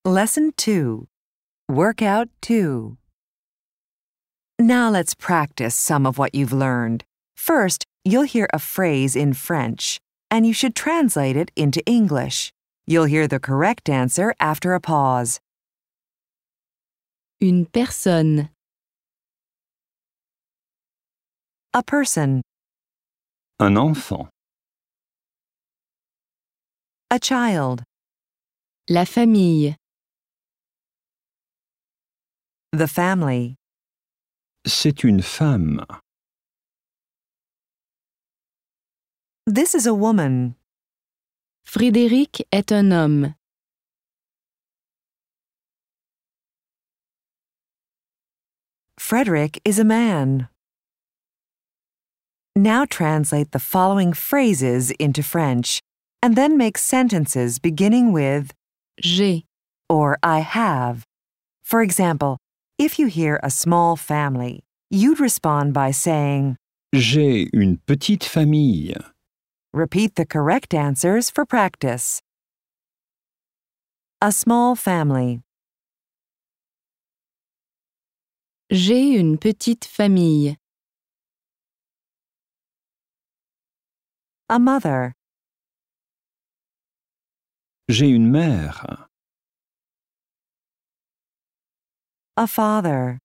Lesson 2. Workout 2. Now let's practice some of what you've learned. First, you'll hear a phrase in French, and you should translate it into English. You'll hear the correct answer after a pause. Une personne, A person, Un enfant. a child, la famille, the family, C'est une femme. this is a woman, Frédéric est un homme, Frederick is a man. Now translate the following phrases into French, and then make sentences beginning with j'ai, or I have. For example, if you hear a small family, you'd respond by saying, J'ai une petite famille. repeat the correct answers for practice. A small family, j'ai une petite famille, a mother, J'ai une mère. a father,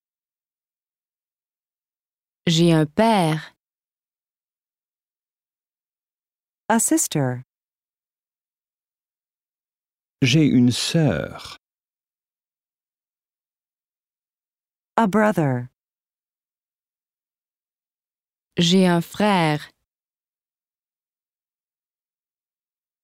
j'ai un père, a sister, J'ai une sœur. a brother, j'ai un frère.